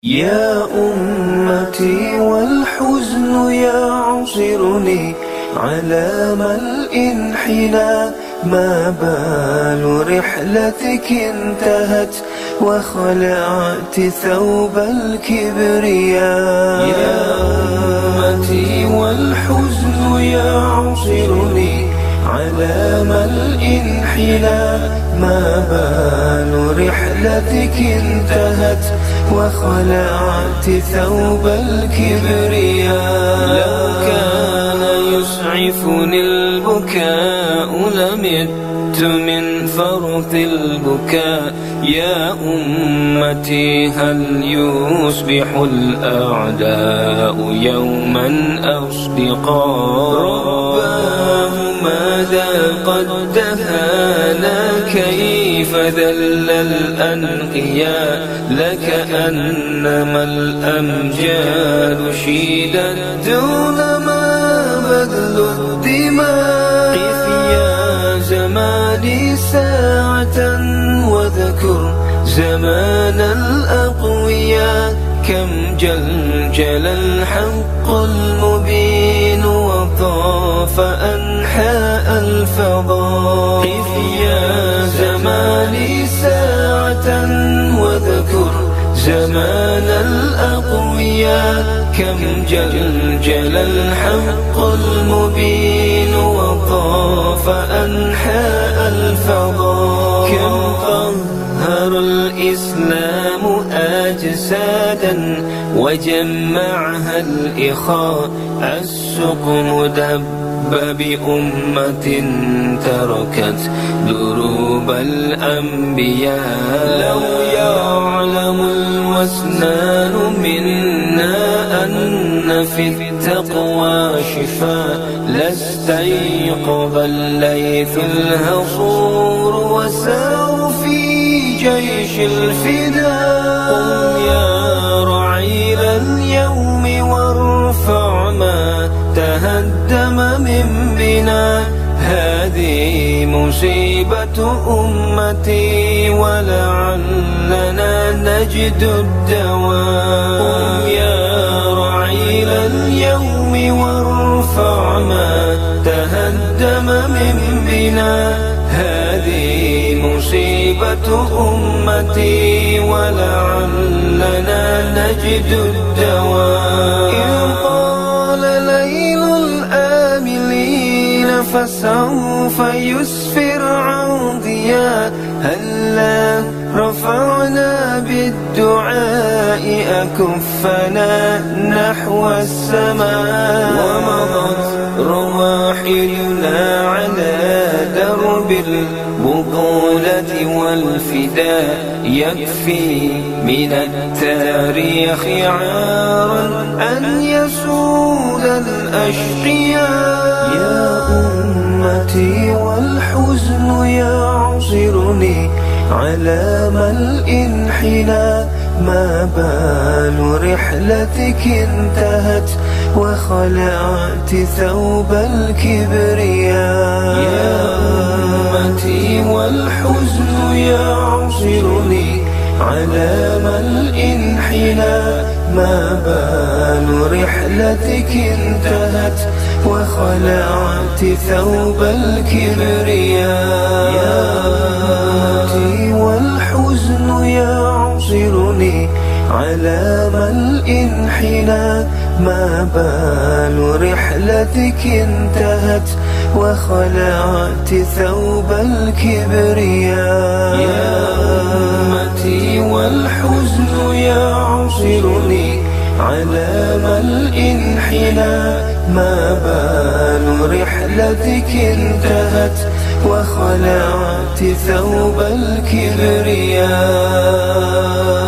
يا أمتي والحزن يعصرني على ملء انحنى، ما بال رحلتك انتهت وخلعت ثوب الكبرياء. يا أمتي والحزن يعصرني على ملء انحنى، ما بال رحلتك انتهت وخلعت ثوب الكبرياء. لو كان يسعفني البكاء لمت من فرط البكاء. يا أمتي هل يصبح الأعداء يوما أصدقاء؟ رباه ماذا قد دهانا، كيف ذل الأنقياء. لكأنما الأمجاد شيدت دونما بذل الدماء. قف يا زماني ساعة وذكر زمان الأقوياء، كم جلجل الحق المبين وطاف أنحاء الفضاء. قف يا زماني ساعة وذكر زمان الأقوياء، كم جلجل الحق المبين وطاف أنحاء الفضاء. كم طهر الإسلام أجسادا وجمعها الإخاء. السقم دب بأمة تركت دروب الأنبياء. لو يعلم الوسنان منا أن في التقوى شفاء، لاستيقظ الليث الهصور وساروا في جيش الفداء. قم يا رعيل اليوم وارفع ما تهدم من بنا، هذه مصيبة أمتي ولعلنا نجد الدواء. قم يا رعيل اليوم وارفع ما تهدم من بنا، هذه مصيبة أمتي ولعلنا نجد الدواء. إن طال ليل الآملين فسوف يسفر عن ضياء. هلا رفعنا بالدعاء أكفنا نحو السماء، ومضت رواحلنا على درب البطولة والفداء. يكفي من التاريخ عارا أن يسود الأشقياء. يا أمتي والحزن يعصرني على ملء انحنى، ما بال رحلتك انتهت وخلعت ثوب الكبرياء. يا أمتي والحزن يعصرني على ملء انحنى، ما بال رحلتك انتهت وخلعت ثوب الكبرياء. يا أمتي والحزن يعصرني على ملء انحنى، ما بال رحلتك انتهت وخلعت ثوب الكبرياء. يا أمتي والحزن يعصرني على ملء انحنى، ما بال رحلتك انتهت وخلعت ثوب الكبرياء.